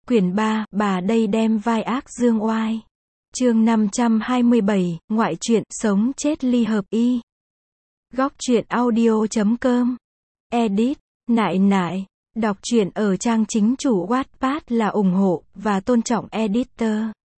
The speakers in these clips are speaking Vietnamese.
Quyển 3, bà đây đem vai ác dương oai. Chương 527, ngoại truyện, sống chết ly hợp y. Góc truyện audio.com. Edit, nại nại. Đọc truyện ở trang chính chủ Wattpad là ủng hộ và tôn trọng editor.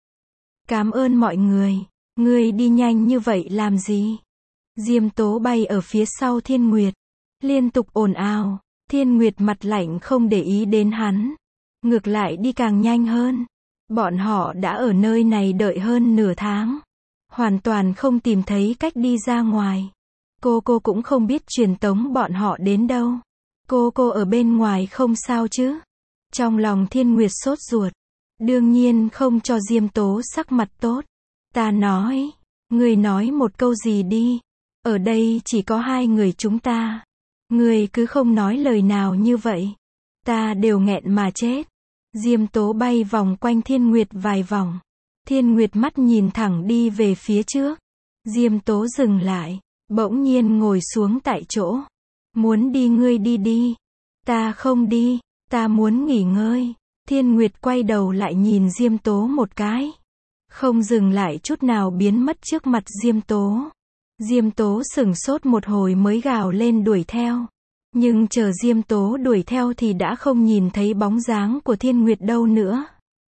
Cảm ơn mọi người. Ngươi đi nhanh như vậy làm gì? Diêm Tố bay ở phía sau Thiên Nguyệt, liên tục ồn ào. Thiên Nguyệt mặt lạnh không để ý đến hắn, ngược lại đi càng nhanh hơn. Bọn họ đã ở nơi này đợi hơn nửa tháng, hoàn toàn không tìm thấy cách đi ra ngoài. Cô cũng không biết truyền tống bọn họ đến đâu. Cô ở bên ngoài không sao chứ? Trong lòng Thiên Nguyệt sốt ruột, đương nhiên không cho Diêm Tố sắc mặt tốt. Ta nói, ngươi nói một câu gì đi, ở đây chỉ có hai người chúng ta. Ngươi cứ không nói lời nào như vậy, ta đều nghẹn mà chết. Diêm Tố bay vòng quanh Thiên Nguyệt vài vòng. Thiên Nguyệt mắt nhìn thẳng đi về phía trước. Diêm Tố dừng lại, bỗng nhiên ngồi xuống tại chỗ. Muốn đi ngươi đi đi. Ta không đi, ta muốn nghỉ ngơi. Thiên Nguyệt quay đầu lại nhìn Diêm Tố một cái, không dừng lại chút nào biến mất trước mặt Diêm Tố. Diêm Tố sửng sốt một hồi mới gào lên đuổi theo. Nhưng chờ Diêm Tố đuổi theo thì đã không nhìn thấy bóng dáng của Thiên Nguyệt đâu nữa.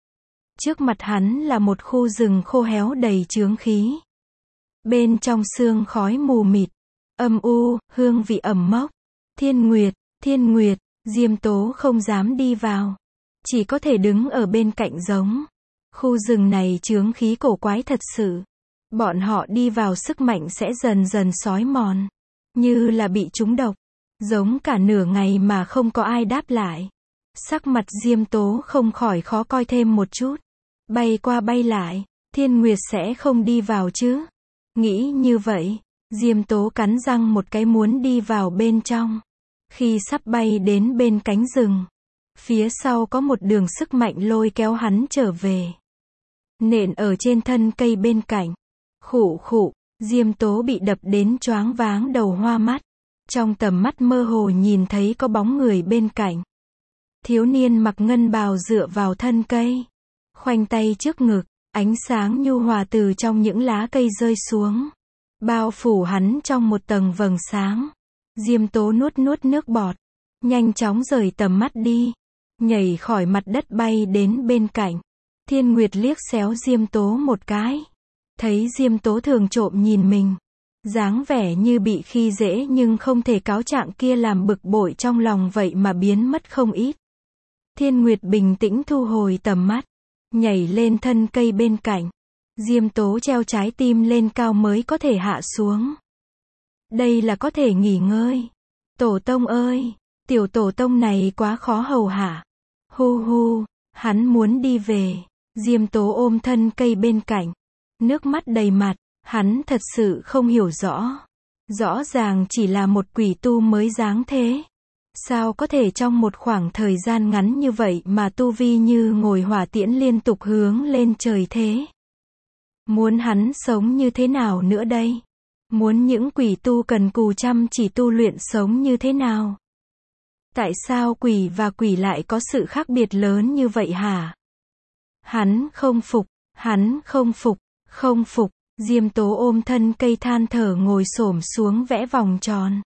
Trước mặt hắn là một khu rừng khô héo đầy chướng khí. Bên trong sương khói mù mịt, âm u, hương vị ẩm mốc. Thiên Nguyệt, Diêm Tố không dám đi vào, chỉ có thể đứng ở bên cạnh giống. Khu rừng này chướng khí cổ quái thật sự. Bọn họ đi vào sức mạnh sẽ dần dần xói mòn, như là bị trúng độc. Giống cả nửa ngày mà không có ai đáp lại. Sắc mặt Diêm Tố không khỏi khó coi thêm một chút. Bay qua bay lại, Thiên Nguyệt sẽ không đi vào chứ? Nghĩ như vậy, Diêm Tố cắn răng một cái muốn đi vào bên trong. Khi sắp bay đến bên cánh rừng, phía sau có một đường sức mạnh lôi kéo hắn trở về. Nện ở trên thân cây bên cạnh. Khụ, Diêm Tố bị đập đến choáng váng đầu hoa mắt. Trong tầm mắt mơ hồ nhìn thấy có bóng người bên cạnh. Thiếu niên mặc ngân bào dựa vào thân cây, khoanh tay trước ngực, ánh sáng nhu hòa từ trong những lá cây rơi xuống, bao phủ hắn trong một tầng vầng sáng. Diêm Tố nuốt nước bọt, nhanh chóng rời tầm mắt đi, nhảy khỏi mặt đất bay đến bên cạnh. Thiên Nguyệt liếc xéo Diêm Tố một cái, thấy Diêm Tố thường trộm nhìn mình, dáng vẻ như bị khi dễ nhưng không thể cáo trạng kia làm bực bội trong lòng vậy mà biến mất không ít. Thiên Nguyệt bình tĩnh thu hồi tầm mắt, nhảy lên thân cây bên cạnh. Diêm Tố treo trái tim lên cao mới có thể hạ xuống. Đây là có thể nghỉ ngơi. Tổ tông ơi, tiểu tổ tông này quá khó hầu hạ. Hu, hắn muốn đi về. Diêm Tố ôm thân cây bên cạnh, nước mắt đầy mặt. Hắn thật sự không hiểu rõ. Rõ ràng chỉ là một quỷ tu mới dáng thế. Sao có thể trong một khoảng thời gian ngắn như vậy mà tu vi như ngồi hỏa tiễn liên tục hướng lên trời thế? Muốn hắn sống như thế nào nữa đây? Muốn những quỷ tu cần cù chăm chỉ tu luyện sống như thế nào? Tại sao quỷ và quỷ lại có sự khác biệt lớn như vậy hả? Hắn không phục. Diêm Tố ôm thân cây than thở ngồi xổm xuống vẽ vòng tròn.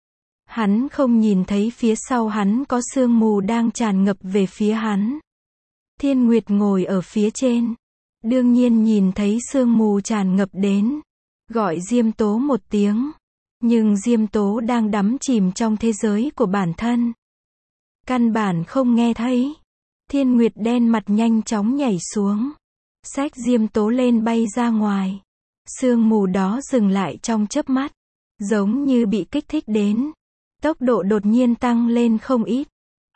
Hắn không nhìn thấy phía sau hắn có sương mù đang tràn ngập về phía hắn. Thiên Nguyệt ngồi ở phía trên, đương nhiên nhìn thấy sương mù tràn ngập đến, gọi Diêm Tố một tiếng. Nhưng Diêm Tố đang đắm chìm trong thế giới của bản thân, căn bản không nghe thấy. Thiên Nguyệt đen mặt nhanh chóng nhảy xuống, xách Diêm Tố lên bay ra ngoài. Sương mù đó dừng lại trong chớp mắt, giống như bị kích thích đến. Tốc độ đột nhiên tăng lên không ít.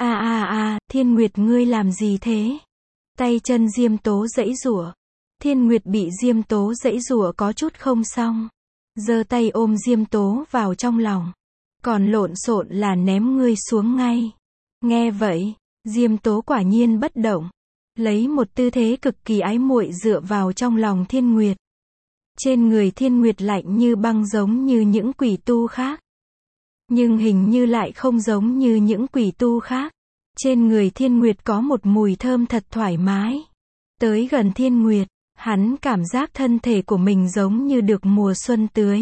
Thiên Nguyệt ngươi làm gì thế? Tay chân Diêm Tố giãy giụa. Thiên Nguyệt bị Diêm Tố giãy giụa có chút không xong, giơ tay ôm Diêm Tố vào trong lòng. Còn lộn xộn là ném ngươi xuống ngay. Nghe vậy, Diêm Tố quả nhiên bất động, lấy một tư thế cực kỳ ái muội dựa vào trong lòng Thiên Nguyệt. Trên người Thiên Nguyệt lạnh như băng giống như những quỷ tu khác. Nhưng hình như lại không giống như những quỷ tu khác. Trên người Thiên Nguyệt có một mùi thơm thật thoải mái. Tới gần Thiên Nguyệt, hắn cảm giác thân thể của mình giống như được mùa xuân tưới.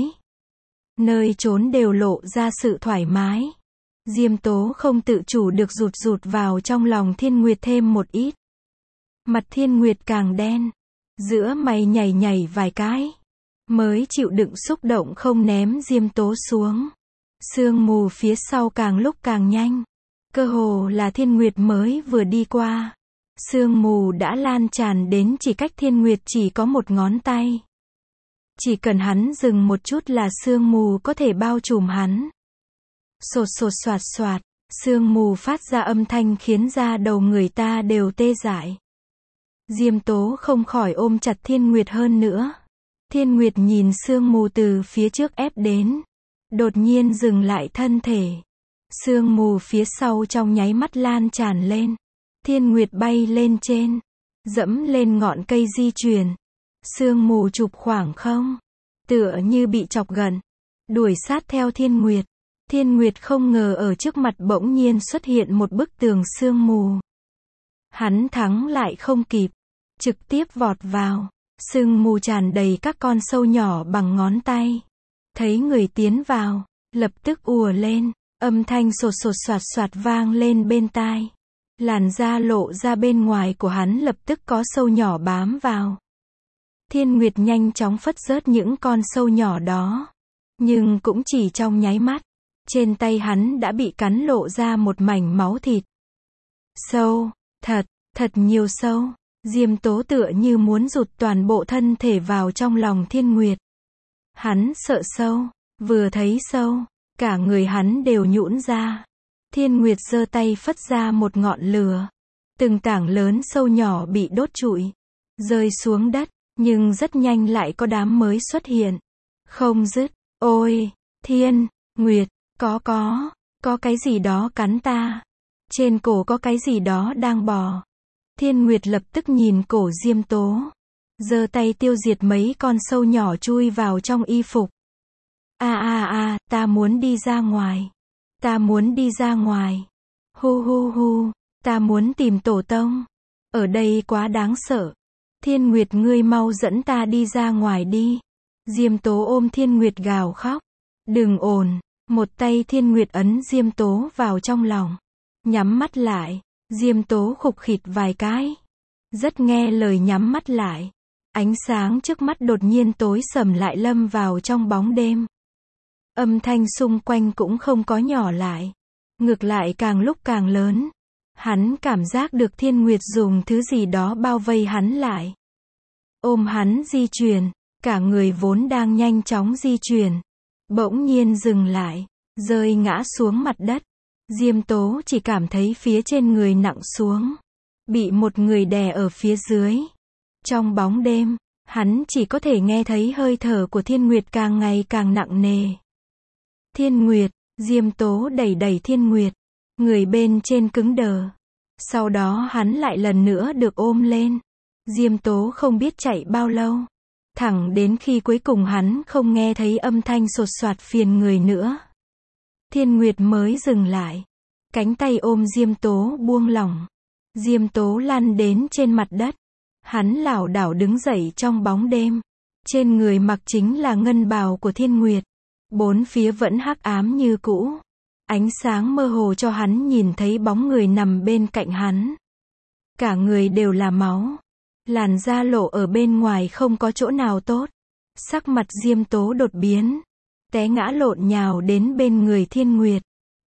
Nơi trốn đều lộ ra sự thoải mái. Diêm Tố không tự chủ được rụt vào trong lòng Thiên Nguyệt thêm một ít. Mặt Thiên Nguyệt càng đen. Giữa mày nhảy vài cái. Mới chịu đựng xúc động không ném Diêm Tố xuống. Sương mù phía sau càng lúc càng nhanh. Cơ hồ là Thiên Nguyệt mới vừa đi qua. Sương mù đã lan tràn đến chỉ cách Thiên Nguyệt chỉ có một ngón tay. Chỉ cần hắn dừng một chút là sương mù có thể bao trùm hắn. Sột soạt, sương mù phát ra âm thanh khiến da đầu người ta đều tê dại. Diêm Tố không khỏi ôm chặt Thiên Nguyệt hơn nữa. Thiên Nguyệt nhìn sương mù từ phía trước ép đến. Đột nhiên dừng lại thân thể. Sương mù phía sau trong nháy mắt lan tràn lên. Thiên Nguyệt bay lên trên. Dẫm lên ngọn cây di chuyển. Sương mù chụp khoảng không. Tựa như bị chọc gần. Đuổi sát theo Thiên Nguyệt. Thiên Nguyệt không ngờ ở trước mặt bỗng nhiên xuất hiện một bức tường sương mù. Hắn thắng lại không kịp. Trực tiếp vọt vào. Sương mù tràn đầy các con sâu nhỏ bằng ngón tay. Thấy người tiến vào, lập tức ùa lên. Âm thanh sột soạt vang lên bên tai. Làn da lộ ra bên ngoài của hắn lập tức có sâu nhỏ bám vào. Thiên Nguyệt nhanh chóng phất rớt những con sâu nhỏ đó. Nhưng cũng chỉ trong nháy mắt. Trên tay hắn đã bị cắn lộ ra một mảnh máu thịt. Sâu, thật nhiều sâu. Diêm Tố tựa như muốn rụt toàn bộ thân thể vào trong lòng Thiên Nguyệt. Hắn sợ sâu, vừa thấy sâu, cả người hắn đều nhũn ra. Thiên Nguyệt giơ tay phất ra một ngọn lửa. Từng tảng lớn sâu nhỏ bị đốt trụi, rơi xuống đất, nhưng rất nhanh lại có đám mới xuất hiện. Không dứt, ôi, Thiên Nguyệt, có cái gì đó cắn ta. Trên cổ có cái gì đó đang bò. Thiên Nguyệt lập tức nhìn cổ Diêm Tố. Giơ tay tiêu diệt mấy con sâu nhỏ chui vào trong y phục. Ta muốn đi ra ngoài. Ta muốn đi ra ngoài. Hu, ta muốn tìm tổ tông. Ở đây quá đáng sợ. Thiên Nguyệt ngươi mau dẫn ta đi ra ngoài đi. Diêm Tố ôm Thiên Nguyệt gào khóc. Đừng ồn. Một tay Thiên Nguyệt ấn Diêm Tố vào trong lòng. Nhắm mắt lại. Diêm Tố khục khịt vài cái. Rất nghe lời nhắm mắt lại. Ánh sáng trước mắt đột nhiên tối sầm lại lâm vào trong bóng đêm. Âm thanh xung quanh cũng không có nhỏ lại. Ngược lại càng lúc càng lớn. Hắn cảm giác được Thiên Nguyệt dùng thứ gì đó bao vây hắn lại. Ôm hắn di chuyển. Cả người vốn đang nhanh chóng di chuyển. Bỗng nhiên dừng lại. Rơi ngã xuống mặt đất. Diêm Tố chỉ cảm thấy phía trên người nặng xuống. Bị một người đè ở phía dưới. Trong bóng đêm, hắn chỉ có thể nghe thấy hơi thở của Thiên Nguyệt càng ngày càng nặng nề. Thiên Nguyệt, Diêm Tố đẩy Thiên Nguyệt. Người bên trên cứng đờ. Sau đó hắn lại lần nữa được ôm lên. Diêm Tố không biết chạy bao lâu. Thẳng đến khi cuối cùng hắn không nghe thấy âm thanh sột soạt phiền người nữa. Thiên Nguyệt mới dừng lại. Cánh tay ôm Diêm Tố buông lỏng. Diêm Tố lăn đến trên mặt đất. Hắn lảo đảo đứng dậy trong bóng đêm. Trên người mặc chính là ngân bào của Thiên Nguyệt. Bốn phía vẫn hắc ám như cũ. Ánh sáng mơ hồ cho hắn nhìn thấy bóng người nằm bên cạnh hắn. Cả người đều là máu. Làn da lộ ở bên ngoài không có chỗ nào tốt. Sắc mặt Diêm Tố đột biến. Té ngã lộn nhào đến bên người Thiên Nguyệt.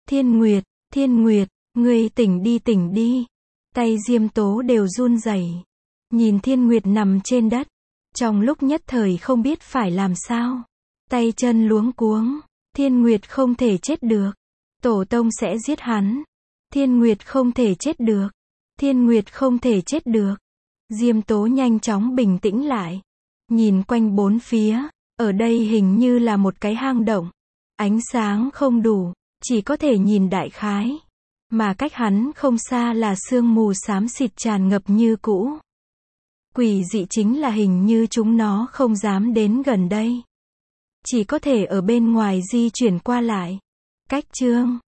Thiên Nguyệt, ngươi tỉnh đi. Tay Diêm Tố đều run rẩy. Nhìn Thiên Nguyệt nằm trên đất. Trong lúc nhất thời không biết phải làm sao. Tay chân luống cuống. Thiên Nguyệt không thể chết được. Tổ tông sẽ giết hắn. Thiên Nguyệt không thể chết được. Thiên Nguyệt không thể chết được. Diêm Tố nhanh chóng bình tĩnh lại. Nhìn quanh bốn phía. Ở đây hình như là một cái hang động. Ánh sáng không đủ. Chỉ có thể nhìn đại khái. Mà cách hắn không xa là sương mù xám xịt tràn ngập như cũ. Quỷ dị chính là hình như chúng nó không dám đến gần đây. Chỉ có thể ở bên ngoài di chuyển qua lại. Cách chương